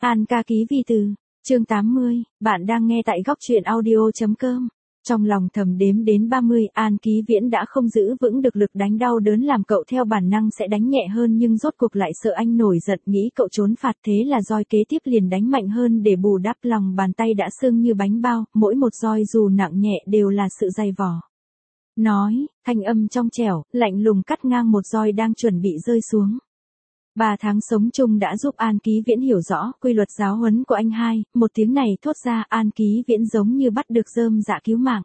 An ca ký vi từ, chương 80, bạn đang nghe tại góc truyện audio.com. Trong lòng thầm đếm đến 30, An Ký Viễn đã không giữ vững được lực đánh đau đớn làm cậu theo bản năng sẽ đánh nhẹ hơn, nhưng rốt cuộc lại sợ anh nổi giận nghĩ cậu trốn phạt, thế là roi kế tiếp liền đánh mạnh hơn để bù đắp. Lòng bàn tay đã sưng như bánh bao, mỗi một roi dù nặng nhẹ đều là sự dày vò. Nói, thanh âm trong trẻo, lạnh lùng cắt ngang một roi đang chuẩn bị rơi xuống. 3 tháng sống chung đã giúp An Ký Viễn hiểu rõ quy luật giáo huấn của anh hai, một tiếng này thốt ra An Ký Viễn giống như bắt được rơm dạ cứu mạng.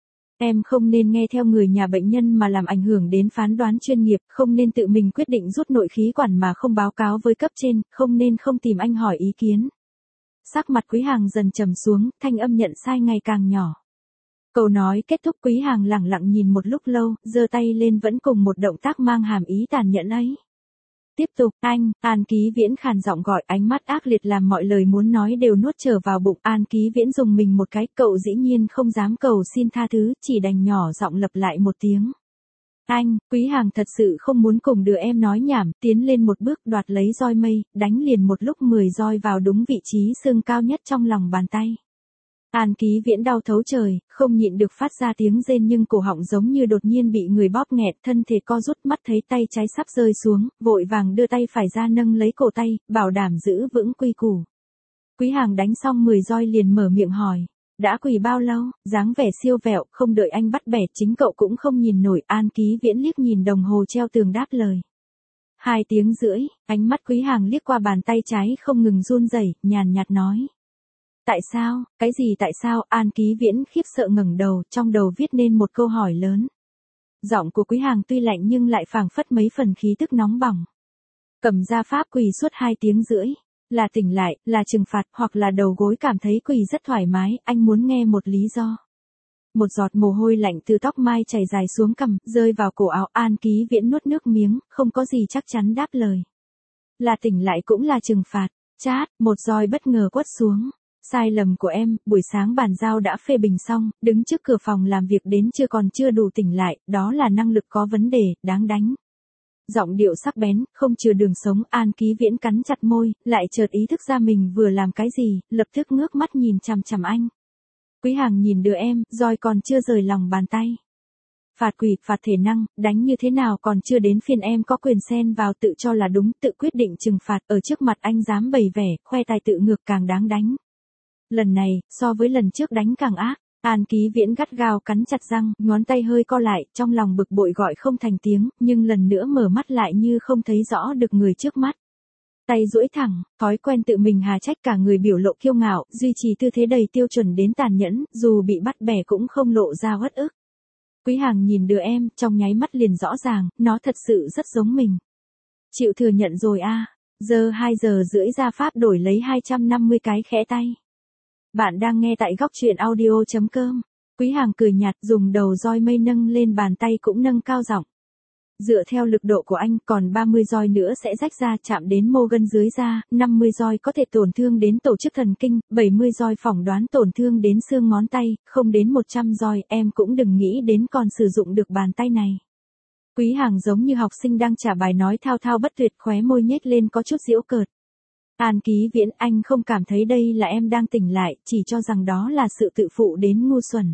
Em không nên nghe theo người nhà bệnh nhân mà làm ảnh hưởng đến phán đoán chuyên nghiệp, không nên tự mình quyết định rút nội khí quản mà không báo cáo với cấp trên, không nên không tìm anh hỏi ý kiến. Sắc mặt Quý Hàng dần trầm xuống, thanh âm nhận sai ngày càng nhỏ. Câu nói kết thúc, Quý Hàng lẳng lặng nhìn một lúc lâu, giơ tay lên vẫn cùng một động tác mang hàm ý tàn nhẫn ấy. Tiếp tục, anh, An Ký Viễn khàn giọng gọi, ánh mắt ác liệt làm mọi lời muốn nói đều nuốt trở vào bụng. An Ký Viễn dùng mình một cái, cậu dĩ nhiên không dám cầu xin tha thứ, chỉ đành nhỏ giọng lặp lại một tiếng. Anh, Quý Hàng thật sự không muốn cùng đứa em nói nhảm, tiến lên một bước đoạt lấy roi mây, đánh liền một lúc 10 roi vào đúng vị trí xương cao nhất trong lòng bàn tay. An Ký Viễn đau thấu trời, không nhịn được phát ra tiếng rên, nhưng cổ họng giống như đột nhiên bị người bóp nghẹt, thân thể co rút, mắt thấy tay trái sắp rơi xuống, vội vàng đưa tay phải ra nâng lấy cổ tay, bảo đảm giữ vững quy củ. Quý Hàng đánh xong 10 roi liền mở miệng hỏi, đã quỳ bao lâu? Dáng vẻ siêu vẹo, không đợi anh bắt bẻ chính cậu cũng không nhìn nổi. An Ký Viễn liếc nhìn đồng hồ treo tường đáp lời. 2 tiếng rưỡi, ánh mắt Quý Hàng liếc qua bàn tay trái không ngừng run rẩy, nhàn nhạt nói. Tại sao, cái gì tại sao? An Ký Viễn khiếp sợ ngẩng đầu, trong đầu viết nên một câu hỏi lớn. Giọng của Quý Hàng tuy lạnh nhưng lại phảng phất mấy phần khí tức nóng bỏng. Cầm ra pháp quỳ suốt 2 tiếng rưỡi, là tỉnh lại, là trừng phạt, hoặc là đầu gối cảm thấy quỳ rất thoải mái, anh muốn nghe một lý do. Một giọt mồ hôi lạnh từ tóc mai chảy dài xuống cằm, rơi vào cổ áo. An Ký Viễn nuốt nước miếng, không có gì chắc chắn đáp lời. Là tỉnh lại cũng là trừng phạt. Chát, một roi bất ngờ quất xuống. Sai lầm của em, buổi sáng bàn giao đã phê bình xong, đứng trước cửa phòng làm việc đến trưa còn chưa đủ tỉnh lại, đó là năng lực có vấn đề, đáng đánh. Giọng điệu sắc bén, không chừa đường sống. An Ký Viễn cắn chặt môi, lại chợt ý thức ra mình vừa làm cái gì, lập tức ngước mắt nhìn chằm chằm anh. Quý Hàng nhìn đứa em, roi còn chưa rời lòng bàn tay. Phạt quỳ, phạt thể năng, đánh như thế nào còn chưa đến phiên em có quyền xen vào, tự cho là đúng, tự quyết định trừng phạt, ở trước mặt anh dám bày vẻ, khoe tài tự ngược càng đáng đánh. Lần này, so với lần trước đánh càng ác. An Ký Viễn gắt gao cắn chặt răng, ngón tay hơi co lại, trong lòng bực bội gọi không thành tiếng, nhưng lần nữa mở mắt lại như không thấy rõ được người trước mắt. Tay duỗi thẳng, thói quen tự mình hà trách cả người biểu lộ kiêu ngạo, duy trì tư thế đầy tiêu chuẩn đến tàn nhẫn, dù bị bắt bẻ cũng không lộ ra uất ức. Quý Hàng nhìn đứa em, trong nháy mắt liền rõ ràng, nó thật sự rất giống mình. Chịu thừa nhận rồi a. Giờ 2 giờ rưỡi ra pháp đổi lấy 250 cái khẽ tay. Bạn đang nghe tại góc truyện audio.com. Quý Hàng cười nhạt, dùng đầu roi mây nâng lên, bàn tay cũng nâng cao giọng. Dựa theo lực độ của anh, còn 30 roi nữa sẽ rách ra, chạm đến mô gân dưới da, 50 roi có thể tổn thương đến tổ chức thần kinh, 70 roi phỏng đoán tổn thương đến xương ngón tay, không đến 100 roi, em cũng đừng nghĩ đến còn sử dụng được bàn tay này. Quý Hàng giống như học sinh đang trả bài nói thao thao bất tuyệt, khóe môi nhếch lên có chút giễu cợt. An Ký Viễn, anh không cảm thấy đây là em đang tỉnh lại, chỉ cho rằng đó là sự tự phụ đến ngu xuẩn.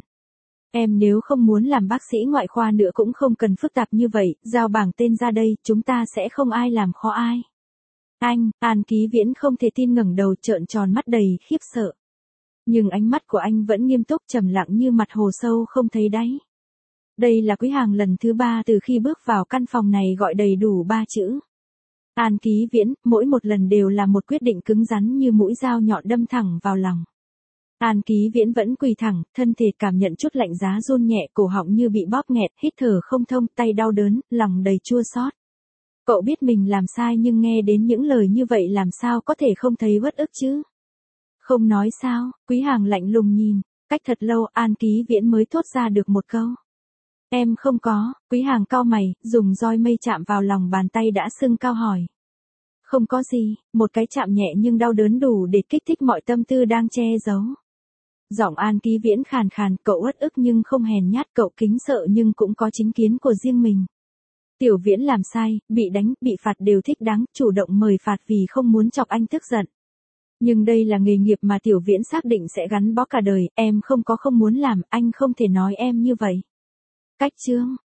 Em nếu không muốn làm bác sĩ ngoại khoa nữa cũng không cần phức tạp như vậy, giao bảng tên ra đây, chúng ta sẽ không ai làm khó ai. Anh, An Ký Viễn không thể tin ngẩng đầu, trợn tròn mắt đầy khiếp sợ. Nhưng ánh mắt của anh vẫn nghiêm túc, trầm lặng như mặt hồ sâu không thấy đáy. Đây là Quý Hàng lần thứ 3 từ khi bước vào căn phòng này gọi đầy đủ 3 chữ. An Ký Viễn, mỗi một lần đều là một quyết định cứng rắn như mũi dao nhọn đâm thẳng vào lòng. An Ký Viễn vẫn quỳ thẳng, thân thể cảm nhận chút lạnh giá run nhẹ, cổ họng như bị bóp nghẹt, hít thở không thông, tay đau đớn, lòng đầy chua xót. Cậu biết mình làm sai nhưng nghe đến những lời như vậy làm sao có thể không thấy uất ức chứ? Không nói sao? Quý Hàng lạnh lùng nhìn, cách thật lâu An Ký Viễn mới thốt ra được một câu. Em không có. Quý Hàng cau mày, dùng roi mây chạm vào lòng bàn tay đã sưng cao hỏi. Không có gì, một cái chạm nhẹ nhưng đau đớn đủ để kích thích mọi tâm tư đang che giấu. Giọng An Ký Viễn khàn khàn, cậu uất ức nhưng không hèn nhát, cậu kính sợ nhưng cũng có chính kiến của riêng mình. Tiểu Viễn làm sai, bị đánh, bị phạt đều thích đáng, chủ động mời phạt vì không muốn chọc anh tức giận. Nhưng đây là nghề nghiệp mà Tiểu Viễn xác định sẽ gắn bó cả đời, em không muốn làm, anh không thể nói em như vậy. Cách chương